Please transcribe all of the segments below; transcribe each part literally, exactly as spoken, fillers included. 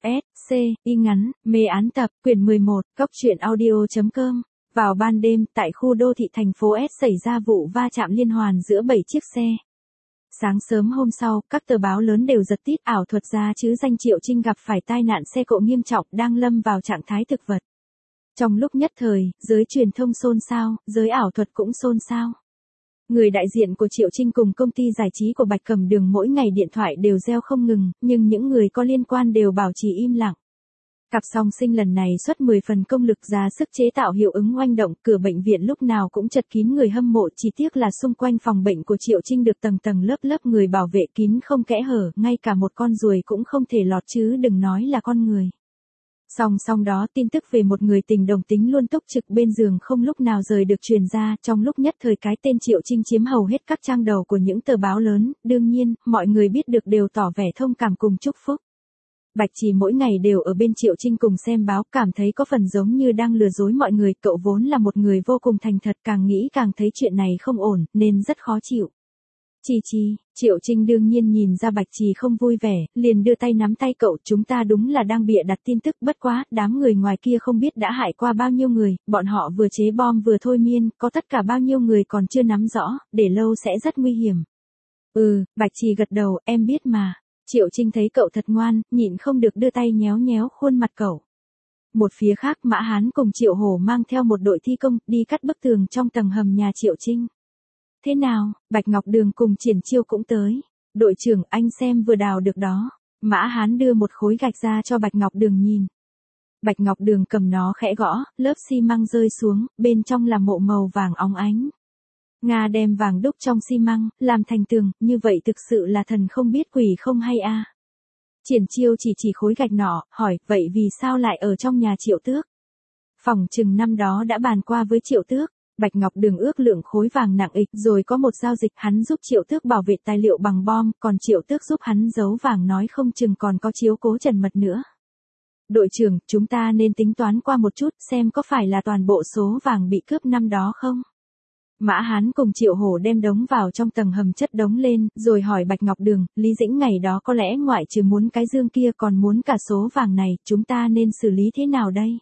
S, C, y ngắn, mê án tập, quyển mười một, cốc truyện audio.com. Vào ban đêm, tại khu đô thị thành phố S xảy ra vụ va chạm liên hoàn giữa bảy chiếc xe. Sáng sớm hôm sau, các tờ báo lớn đều giật tít ảo thuật gia chứ danh Triệu Trinh gặp phải tai nạn xe cộ nghiêm trọng đang lâm vào trạng thái thực vật. Trong lúc nhất thời, giới truyền thông xôn xao, giới ảo thuật cũng xôn xao. Người đại diện của Triệu Trinh cùng công ty giải trí của Bạch Cẩm Đường mỗi ngày điện thoại đều reo không ngừng, nhưng những người có liên quan đều bảo trì im lặng. Cặp song sinh lần này xuất mười phần công lực ra sức chế tạo hiệu ứng oanh động, cửa bệnh viện lúc nào cũng chật kín người hâm mộ, chỉ tiếc là xung quanh phòng bệnh của Triệu Trinh được tầng tầng lớp lớp người bảo vệ kín không kẽ hở, ngay cả một con ruồi cũng không thể lọt chứ đừng nói là con người. Song song đó, tin tức về một người tình đồng tính luôn túc trực bên giường không lúc nào rời được truyền ra, trong lúc nhất thời cái tên Triệu Trinh chiếm hầu hết các trang đầu của những tờ báo lớn, đương nhiên, mọi người biết được đều tỏ vẻ thông cảm cùng chúc phúc. Bạch Trì mỗi ngày đều ở bên Triệu Trinh cùng xem báo, cảm thấy có phần giống như đang lừa dối mọi người, cậu vốn là một người vô cùng thành thật, càng nghĩ càng thấy chuyện này không ổn, nên rất khó chịu. Chi chi, Triệu Trinh đương nhiên nhìn ra Bạch Trì không vui vẻ, liền đưa tay nắm tay cậu, chúng ta đúng là đang bịa đặt tin tức, bất quá, đám người ngoài kia không biết đã hại qua bao nhiêu người, bọn họ vừa chế bom vừa thôi miên, có tất cả bao nhiêu người còn chưa nắm rõ, để lâu sẽ rất nguy hiểm. Ừ, Bạch Trì gật đầu, em biết mà. Triệu Trinh thấy cậu thật ngoan, nhịn không được đưa tay nhéo nhéo khuôn mặt cậu. Một phía khác, Mã Hán cùng Triệu Hổ mang theo một đội thi công, đi cắt bức tường trong tầng hầm nhà Triệu Trinh. Thế nào, Bạch Ngọc Đường cùng Triển Chiêu cũng tới. Đội trưởng, anh xem vừa đào được đó. Mã Hán đưa một khối gạch ra cho Bạch Ngọc Đường nhìn. Bạch Ngọc Đường cầm nó khẽ gõ, lớp xi măng rơi xuống, bên trong là mộ màu vàng óng ánh. Nga đem vàng đúc trong xi măng, làm thành tường, như vậy thực sự là thần không biết quỷ không hay a. À. Triển Chiêu chỉ chỉ khối gạch nọ, hỏi, vậy vì sao lại ở trong nhà Triệu Tước? Phòng chừng năm đó đã bàn qua với Triệu Tước. Bạch Ngọc Đường ước lượng khối vàng nặng ịch, rồi có một giao dịch, hắn giúp Triệu Tước bảo vệ tài liệu bằng bom, còn Triệu Tước giúp hắn giấu vàng, nói không chừng còn có chiếu cố trần mật nữa. Đội trưởng, chúng ta nên tính toán qua một chút, xem có phải là toàn bộ số vàng bị cướp năm đó không? Mã Hán cùng Triệu Hổ đem đống vào trong tầng hầm chất đống lên, rồi hỏi Bạch Ngọc Đường, Lý Dĩnh ngày đó có lẽ ngoại trừ muốn cái dương kia còn muốn cả số vàng này, chúng ta nên xử lý thế nào đây?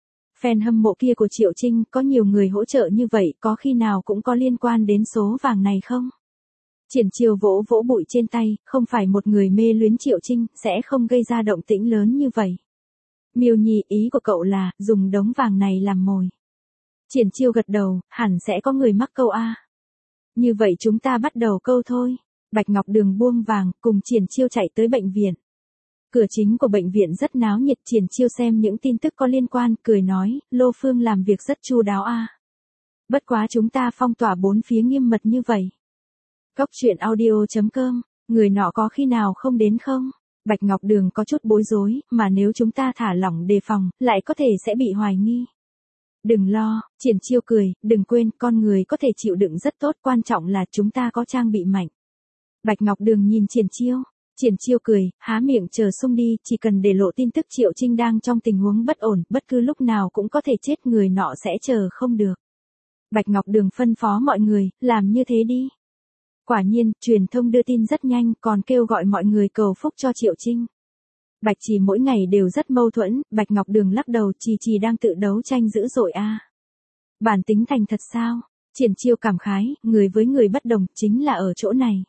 Fan hâm mộ kia của Triệu Trinh, có nhiều người hỗ trợ như vậy, có khi nào cũng có liên quan đến số vàng này không? Triển Chiêu vỗ vỗ bụi trên tay, không phải một người mê luyến Triệu Trinh, sẽ không gây ra động tĩnh lớn như vậy. Miêu Nhi, ý của cậu là, dùng đống vàng này làm mồi. Triển Chiêu gật đầu, hẳn sẽ có người mắc câu A. Như vậy chúng ta bắt đầu câu thôi. Bạch Ngọc Đường buông vàng, cùng Triển Chiêu chạy tới bệnh viện. Cửa chính của bệnh viện rất náo nhiệt, Triển Chiêu xem những tin tức có liên quan, cười nói, Lô Phương làm việc rất chu đáo a. Bất quá chúng ta phong tỏa bốn phía nghiêm mật như vậy. Cốc truyện audio.com, người nọ có khi nào không đến không? Bạch Ngọc Đường có chút bối rối, mà nếu chúng ta thả lỏng đề phòng, lại có thể sẽ bị hoài nghi. Đừng lo, Triển Chiêu cười, đừng quên, con người có thể chịu đựng rất tốt, quan trọng là chúng ta có trang bị mạnh. Bạch Ngọc Đường nhìn Triển Chiêu. Triển Chiêu cười, há miệng chờ sung đi, chỉ cần để lộ tin tức Triệu Trinh đang trong tình huống bất ổn, bất cứ lúc nào cũng có thể chết, người nọ sẽ chờ không được. Bạch Ngọc Đường phân phó mọi người, làm như thế đi. Quả nhiên, truyền thông đưa tin rất nhanh, còn kêu gọi mọi người cầu phúc cho Triệu Trinh. Bạch Trì mỗi ngày đều rất mâu thuẫn, Bạch Ngọc Đường lắc đầu, Trì Trì đang tự đấu tranh dữ dội a. À. Bản tính thành thật sao? Triển Chiêu cảm khái, người với người bất đồng, chính là ở chỗ này.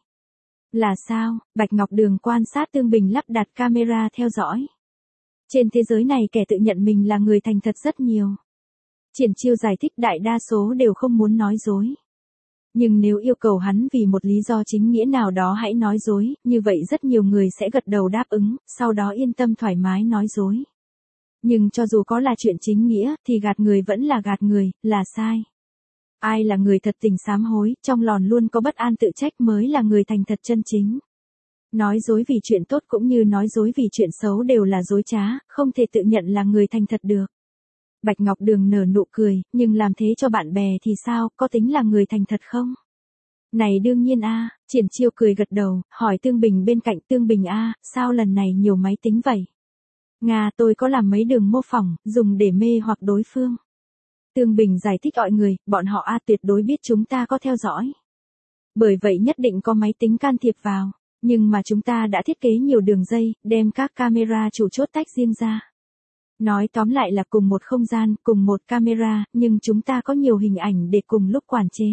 Là sao? Bạch Ngọc Đường quan sát Tương Bình lắp đặt camera theo dõi. Trên thế giới này kẻ tự nhận mình là người thành thật rất nhiều. Triển Chiêu giải thích đại đa số đều không muốn nói dối. Nhưng nếu yêu cầu hắn vì một lý do chính nghĩa nào đó hãy nói dối, như vậy rất nhiều người sẽ gật đầu đáp ứng, sau đó yên tâm thoải mái nói dối. Nhưng cho dù có là chuyện chính nghĩa, thì gạt người vẫn là gạt người, là sai. Ai là người thật tình sám hối, trong lòng luôn có bất an tự trách mới là người thành thật chân chính. Nói dối vì chuyện tốt cũng như nói dối vì chuyện xấu đều là dối trá, không thể tự nhận là người thành thật được. Bạch Ngọc Đường nở nụ cười, nhưng làm thế cho bạn bè thì sao, có tính là người thành thật không? Này đương nhiên a. À, Triển Chiêu cười gật đầu, hỏi Tương Bình bên cạnh, Tương Bình a, à, sao lần này nhiều máy tính vậy? Nga, tôi có làm mấy đường mô phỏng, dùng để mê hoặc đối phương. Tương Bình giải thích mọi người, bọn họ a tuyệt đối biết chúng ta có theo dõi. Bởi vậy nhất định có máy tính can thiệp vào. Nhưng mà chúng ta đã thiết kế nhiều đường dây, đem các camera chủ chốt tách riêng ra. Nói tóm lại là cùng một không gian, cùng một camera, nhưng chúng ta có nhiều hình ảnh để cùng lúc quản chế.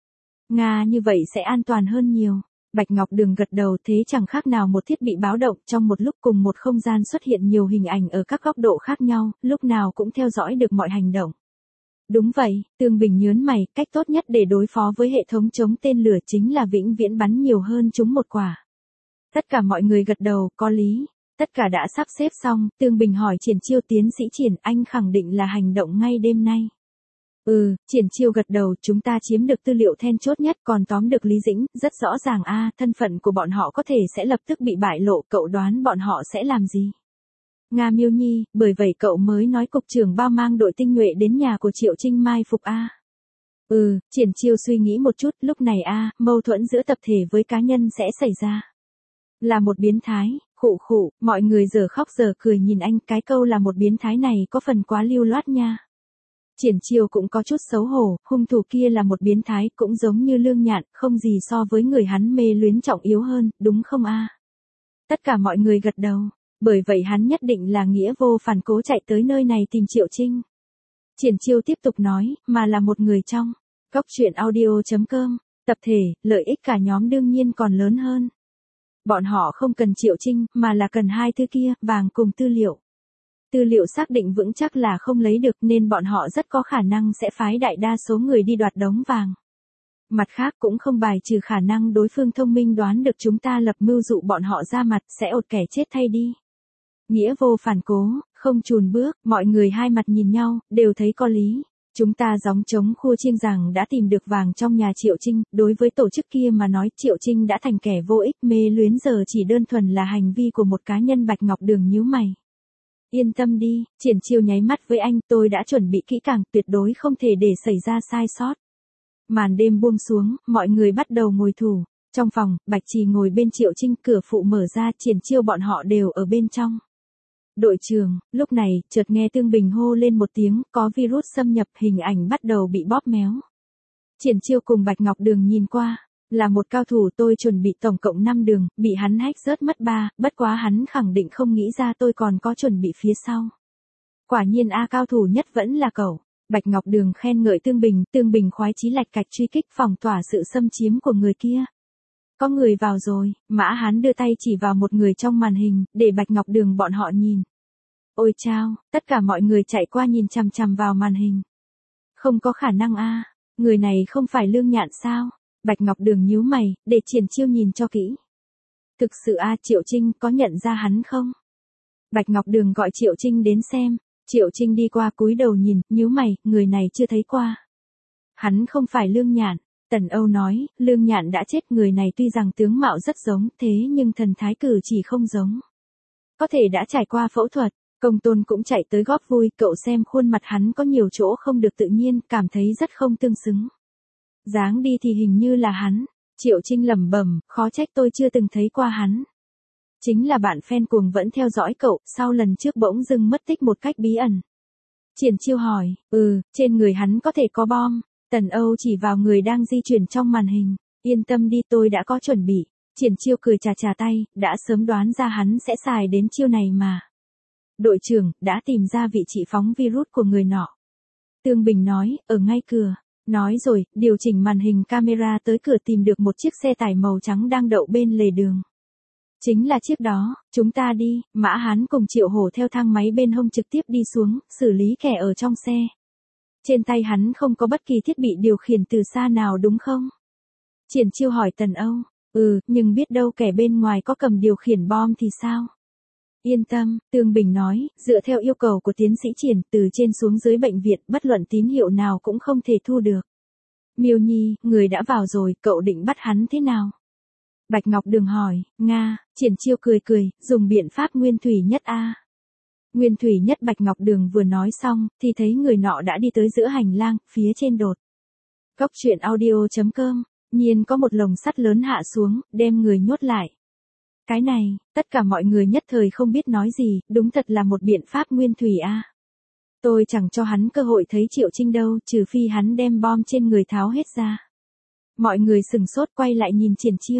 Nga, như vậy sẽ an toàn hơn nhiều. Bạch Ngọc Đường gật đầu, thế chẳng khác nào một thiết bị báo động, trong một lúc cùng một không gian xuất hiện nhiều hình ảnh ở các góc độ khác nhau, lúc nào cũng theo dõi được mọi hành động. Đúng vậy, Tương Bình nhớn mày, cách tốt nhất để đối phó với hệ thống chống tên lửa chính là vĩnh viễn bắn nhiều hơn chúng một quả. Tất cả mọi người gật đầu, có lý. Tất cả đã sắp xếp xong, Tương Bình hỏi Triển Chiêu, tiến sĩ Triển, anh khẳng định là hành động ngay đêm nay. Ừ, Triển Chiêu gật đầu, chúng ta chiếm được tư liệu then chốt nhất, còn tóm được Lý Dĩnh, rất rõ ràng a, thân phận của bọn họ có thể sẽ lập tức bị bại lộ, cậu đoán bọn họ sẽ làm gì? Nga Miêu Nhi, bởi vậy cậu mới nói cục trưởng bao mang đội tinh nhuệ đến nhà của Triệu Trinh mai phục a. Ừ, Triển Chiêu suy nghĩ một chút, lúc này a, mâu thuẫn giữa tập thể với cá nhân sẽ xảy ra. Là một biến thái, khụ khụ, mọi người giờ khóc giờ cười nhìn anh, cái câu là một biến thái này có phần quá lưu loát nha. Triển Chiêu cũng có chút xấu hổ, hung thủ kia là một biến thái, cũng giống như Lương Nhạn, không gì so với người hắn mê luyến trọng yếu hơn, đúng không a? Tất cả mọi người gật đầu, bởi vậy hắn nhất định là nghĩa vô phản cố chạy tới nơi này tìm Triệu Trinh. Triển Chiêu tiếp tục nói, mà là một người trong Cốc truyện audio chấm com, tập thể, lợi ích cả nhóm đương nhiên còn lớn hơn. Bọn họ không cần Triệu Trinh, mà là cần hai thứ kia, vàng cùng tư liệu. Tư liệu xác định vững chắc là không lấy được nên bọn họ rất có khả năng sẽ phái đại đa số người đi đoạt đống vàng. Mặt khác cũng không bài trừ khả năng đối phương thông minh đoán được chúng ta lập mưu dụ bọn họ ra mặt sẽ ột kẻ chết thay đi. Nghĩa vô phản cố, không chùn bước, mọi người hai mặt nhìn nhau, đều thấy có lý. Chúng ta gióng trống khua chiêng rằng đã tìm được vàng trong nhà Triệu Trinh, đối với tổ chức kia mà nói Triệu Trinh đã thành kẻ vô ích, mê luyến giờ chỉ đơn thuần là hành vi của một cá nhân. Bạch Ngọc Đường nhíu mày. Yên tâm đi, Triển Chiêu nháy mắt với anh, tôi đã chuẩn bị kỹ càng, tuyệt đối không thể để xảy ra sai sót. Màn đêm buông xuống, mọi người bắt đầu ngồi thủ. Trong phòng, Bạch Trì ngồi bên Triệu Trinh, cửa phụ mở ra, Triển Chiêu bọn họ đều ở bên trong. Đội trưởng, lúc này, chợt nghe Tương Bình hô lên một tiếng, có virus xâm nhập, hình ảnh bắt đầu bị bóp méo. Triển Chiêu cùng Bạch Ngọc Đường nhìn qua, là một cao thủ, tôi chuẩn bị tổng cộng năm đường, bị hắn hack rớt mất ba, bất quá hắn khẳng định không nghĩ ra tôi còn có chuẩn bị phía sau. Quả nhiên a, cao thủ nhất vẫn là cậu. Bạch Ngọc Đường khen ngợi Tương Bình, Tương Bình khoái chí lạch cạch truy kích phòng tỏa sự xâm chiếm của người kia. Có người vào rồi, Mã Hán đưa tay chỉ vào một người trong màn hình, để Bạch Ngọc Đường bọn họ nhìn. Ôi chao, tất cả mọi người chạy qua nhìn chằm chằm vào màn hình. Không có khả năng a, người này không phải Lương Nhạn sao? Bạch Ngọc Đường nhíu mày, để Triển Chiêu nhìn cho kỹ. Thực sự a, Triệu Trinh có nhận ra hắn không? Bạch Ngọc Đường gọi Triệu Trinh đến xem. Triệu Trinh đi qua cúi đầu nhìn, nhíu mày, người này chưa thấy qua. Hắn không phải Lương Nhạn. Tần Âu nói, Lương Nhạn đã chết, người này tuy rằng tướng mạo rất giống, thế nhưng thần thái cử chỉ không giống. Có thể đã trải qua phẫu thuật. Công Tôn cũng chạy tới góp vui, cậu xem khuôn mặt hắn có nhiều chỗ không được tự nhiên, cảm thấy rất không tương xứng. Dáng đi thì hình như là hắn. Triệu Trinh lẩm bẩm, khó trách tôi chưa từng thấy qua hắn. Chính là bạn fan cuồng vẫn theo dõi cậu, sau lần trước bỗng dưng mất tích một cách bí ẩn. Triển Chiêu hỏi, ừ, trên người hắn có thể có bom. Tần Âu chỉ vào người đang di chuyển trong màn hình. Yên tâm đi, tôi đã có chuẩn bị. Triển Chiêu cười chà chà tay, đã sớm đoán ra hắn sẽ xài đến chiêu này mà. Đội trưởng, đã tìm ra vị trí phóng virus của người nọ. Tương Bình nói, ở ngay cửa. Nói rồi, điều chỉnh màn hình camera tới cửa tìm được một chiếc xe tải màu trắng đang đậu bên lề đường. Chính là chiếc đó, chúng ta đi. Mã Hán cùng Triệu Hổ theo thang máy bên hông trực tiếp đi xuống, xử lý kẻ ở trong xe. Trên tay hắn không có bất kỳ thiết bị điều khiển từ xa nào đúng không? Triển Chiêu hỏi Tần Âu, ừ, nhưng biết đâu kẻ bên ngoài có cầm điều khiển bom thì sao? Yên tâm, Tương Bình nói, dựa theo yêu cầu của tiến sĩ Triển, từ trên xuống dưới bệnh viện, bất luận tín hiệu nào cũng không thể thu được. Miêu Nhi, người đã vào rồi, cậu định bắt hắn thế nào? Bạch Ngọc Đường hỏi, Nga, Triển Chiêu cười cười, dùng biện pháp nguyên thủy nhất a. Nguyên thủy nhất. Bạch Ngọc Đường vừa nói xong, thì thấy người nọ đã đi tới giữa hành lang, phía trên đột. Cốc truyện audio chấm com, nhiên có một lồng sắt lớn hạ xuống, đem người nhốt lại. Cái này, tất cả mọi người nhất thời không biết nói gì, đúng thật là một biện pháp nguyên thủy a. Tôi chẳng cho hắn cơ hội thấy Triệu Trinh đâu, trừ phi hắn đem bom trên người tháo hết ra. Mọi người sừng sốt quay lại nhìn Triển Chiêu.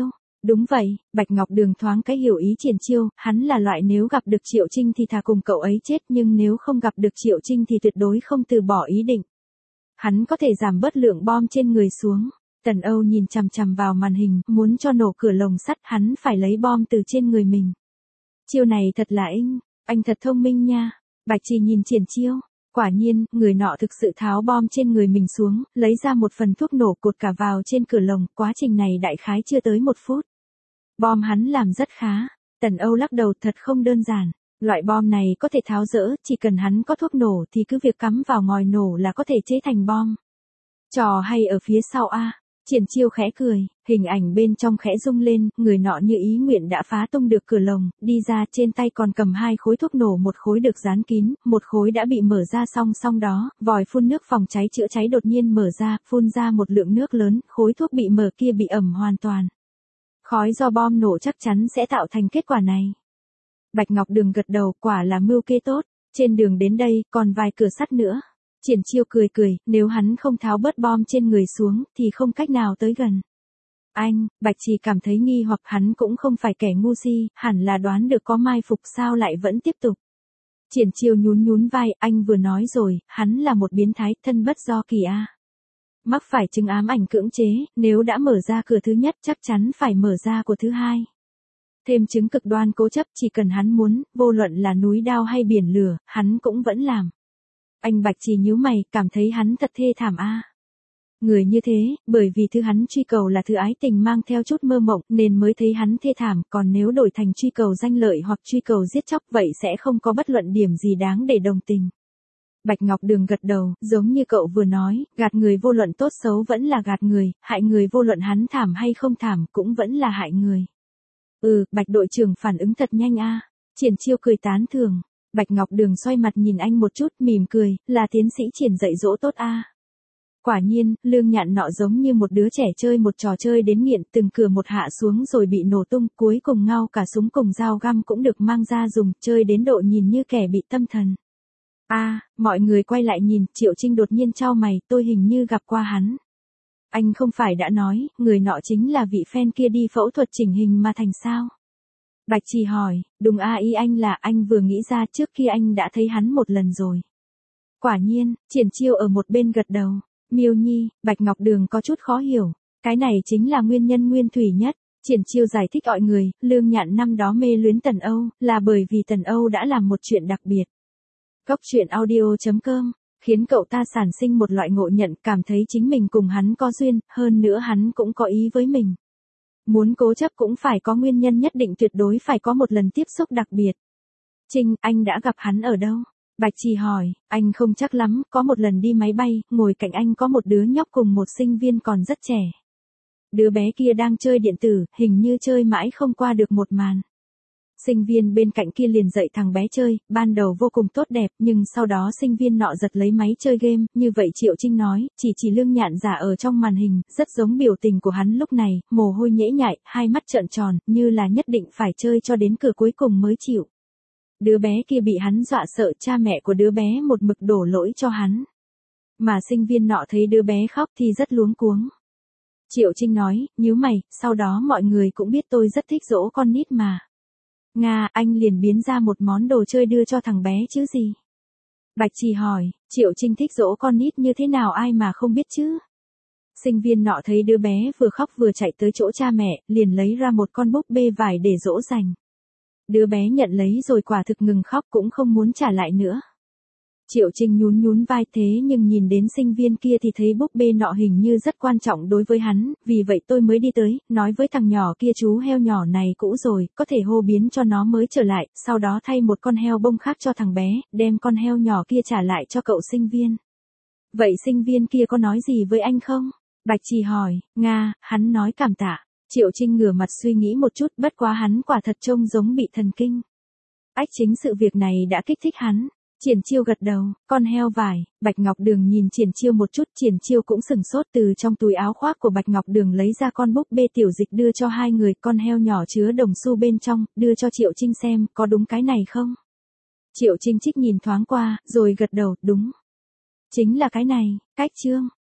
Đúng vậy, Bạch Ngọc Đường thoáng cái hiểu ý Triển Chiêu, hắn là loại nếu gặp được Triệu Trinh thì thà cùng cậu ấy chết nhưng nếu không gặp được Triệu Trinh thì tuyệt đối không từ bỏ ý định. Hắn có thể giảm bớt lượng bom trên người xuống. Tần Âu nhìn chằm chằm vào màn hình, muốn cho nổ cửa lồng sắt hắn phải lấy bom từ trên người mình. Chiêu này thật là anh, anh thật thông minh nha. Bạch Trì nhìn Triển Chiêu. Quả nhiên, người nọ thực sự tháo bom trên người mình xuống, lấy ra một phần thuốc nổ cột cả vào trên cửa lồng, quá trình này đại khái chưa tới một phút. Bom hắn làm rất khá. Tần Âu lắc đầu, thật không đơn giản. Loại bom này có thể tháo dỡ, chỉ cần hắn có thuốc nổ thì cứ việc cắm vào ngòi nổ là có thể chế thành bom. Trò hay ở phía sau a. Triển Chiêu khẽ cười, hình ảnh bên trong khẽ rung lên, người nọ như ý nguyện đã phá tung được cửa lồng, đi ra trên tay còn cầm hai khối thuốc nổ, một khối được dán kín, một khối đã bị mở ra song song đó, vòi phun nước phòng cháy chữa cháy đột nhiên mở ra, phun ra một lượng nước lớn, khối thuốc bị mở kia bị ẩm hoàn toàn. Khói do bom nổ chắc chắn sẽ tạo thành kết quả này. Bạch Ngọc Đường gật đầu, quả là mưu kế tốt, trên đường đến đây còn vài cửa sắt nữa. Triển Chiêu cười cười, nếu hắn không tháo bớt bom trên người xuống thì không cách nào tới gần. Anh, Bạch Trì cảm thấy nghi hoặc, hắn cũng không phải kẻ ngu si, hẳn là đoán được có mai phục sao lại vẫn tiếp tục. Triển Chiêu nhún nhún vai, anh vừa nói rồi, hắn là một biến thái, thân bất do kỳ a. Mắc phải chứng ám ảnh cưỡng chế, nếu đã mở ra cửa thứ nhất chắc chắn phải mở ra của thứ hai. Thêm chứng cực đoan cố chấp, chỉ cần hắn muốn, vô luận là núi đao hay biển lửa, hắn cũng vẫn làm. Anh Bạch Trì nhíu mày, cảm thấy hắn thật thê thảm a. Người như thế, bởi vì thứ hắn truy cầu là thứ ái tình mang theo chút mơ mộng nên mới thấy hắn thê thảm, còn nếu đổi thành truy cầu danh lợi hoặc truy cầu giết chóc vậy sẽ không có bất luận điểm gì đáng để đồng tình. Bạch Ngọc Đường gật đầu, giống như cậu vừa nói, gạt người vô luận tốt xấu vẫn là gạt người, hại người vô luận hắn thảm hay không thảm cũng vẫn là hại người. Ừ, Bạch đội trưởng phản ứng thật nhanh a. Triển Chiêu cười tán thưởng. Bạch Ngọc Đường xoay mặt nhìn anh một chút, mỉm cười, là tiến sĩ Triển dạy dỗ tốt a. Quả nhiên, Lương Nhạn nọ giống như một đứa trẻ chơi một trò chơi đến nghiện, từng cửa một hạ xuống rồi bị nổ tung, cuối cùng ngao cả súng cùng dao găm cũng được mang ra dùng, chơi đến độ nhìn như kẻ bị tâm thần. A, à, mọi người quay lại nhìn, Triệu Trinh đột nhiên chau mày, tôi hình như gặp qua hắn. Anh không phải đã nói, người nọ chính là vị fan kia đi phẫu thuật chỉnh hình mà thành sao? Bạch Trì hỏi, đúng a, ý anh là anh vừa nghĩ ra trước khi anh đã thấy hắn một lần rồi. Quả nhiên, Triển Chiêu ở một bên gật đầu. Miêu Nhi, Bạch Ngọc Đường có chút khó hiểu. Cái này chính là nguyên nhân nguyên thủy nhất. Triển Chiêu giải thích mọi người, Lương Nhạn năm đó mê luyến Tần Âu, là bởi vì Tần Âu đã làm một chuyện đặc biệt. Cốc truyện audio chấm com, khiến cậu ta sản sinh một loại ngộ nhận, cảm thấy chính mình cùng hắn có duyên, hơn nữa hắn cũng có ý với mình. Muốn cố chấp cũng phải có nguyên nhân nhất định, tuyệt đối phải có một lần tiếp xúc đặc biệt. Trinh, anh đã gặp hắn ở đâu? Bạch Trì hỏi, anh không chắc lắm, có một lần đi máy bay, ngồi cạnh anh có một đứa nhóc cùng một sinh viên còn rất trẻ. Đứa bé kia đang chơi điện tử, hình như chơi mãi không qua được một màn. Sinh viên bên cạnh kia liền dạy thằng bé chơi, ban đầu vô cùng tốt đẹp, nhưng sau đó sinh viên nọ giật lấy máy chơi game, như vậy Triệu Trinh nói, chỉ chỉ Lương Nhạn giả ở trong màn hình, rất giống biểu tình của hắn lúc này, mồ hôi nhễ nhại, hai mắt trợn tròn, như là nhất định phải chơi cho đến cửa cuối cùng mới chịu. Đứa bé kia bị hắn dọa sợ, cha mẹ của đứa bé một mực đổ lỗi cho hắn. Mà sinh viên nọ thấy đứa bé khóc thì rất luống cuống. Triệu Trinh nói, nhíu mày, sau đó mọi người cũng biết tôi rất thích dỗ con nít mà. Nga, anh liền biến ra một món đồ chơi đưa cho thằng bé chứ gì? Bạch Trì hỏi, Triệu Trinh thích dỗ con nít như thế nào ai mà không biết chứ? Sinh viên nọ thấy đứa bé vừa khóc vừa chạy tới chỗ cha mẹ, liền lấy ra một con búp bê vải để dỗ dành. Đứa bé nhận lấy rồi quả thực ngừng khóc cũng không muốn trả lại nữa. Triệu Trinh nhún nhún vai, thế nhưng nhìn đến sinh viên kia thì thấy búp bê nọ hình như rất quan trọng đối với hắn, vì vậy tôi mới đi tới, nói với thằng nhỏ kia chú heo nhỏ này cũ rồi, có thể hô biến cho nó mới trở lại, sau đó thay một con heo bông khác cho thằng bé, đem con heo nhỏ kia trả lại cho cậu sinh viên. Vậy sinh viên kia có nói gì với anh không? Bạch Trì hỏi, Nga, hắn nói cảm tạ. Triệu Trinh ngửa mặt suy nghĩ một chút, bất quá hắn quả thật trông giống bị thần kinh. Ách chính sự việc này đã kích thích hắn. Triển Chiêu gật đầu, con heo vải, Bạch Ngọc Đường nhìn Triển Chiêu một chút, Triển Chiêu cũng sừng sốt, từ trong túi áo khoác của Bạch Ngọc Đường lấy ra con búp bê tiểu dịch đưa cho hai người, con heo nhỏ chứa đồng xu bên trong, đưa cho Triệu Trinh xem, có đúng cái này không? Triệu Trinh trích nhìn thoáng qua, rồi gật đầu, đúng. Chính là cái này, cách chương.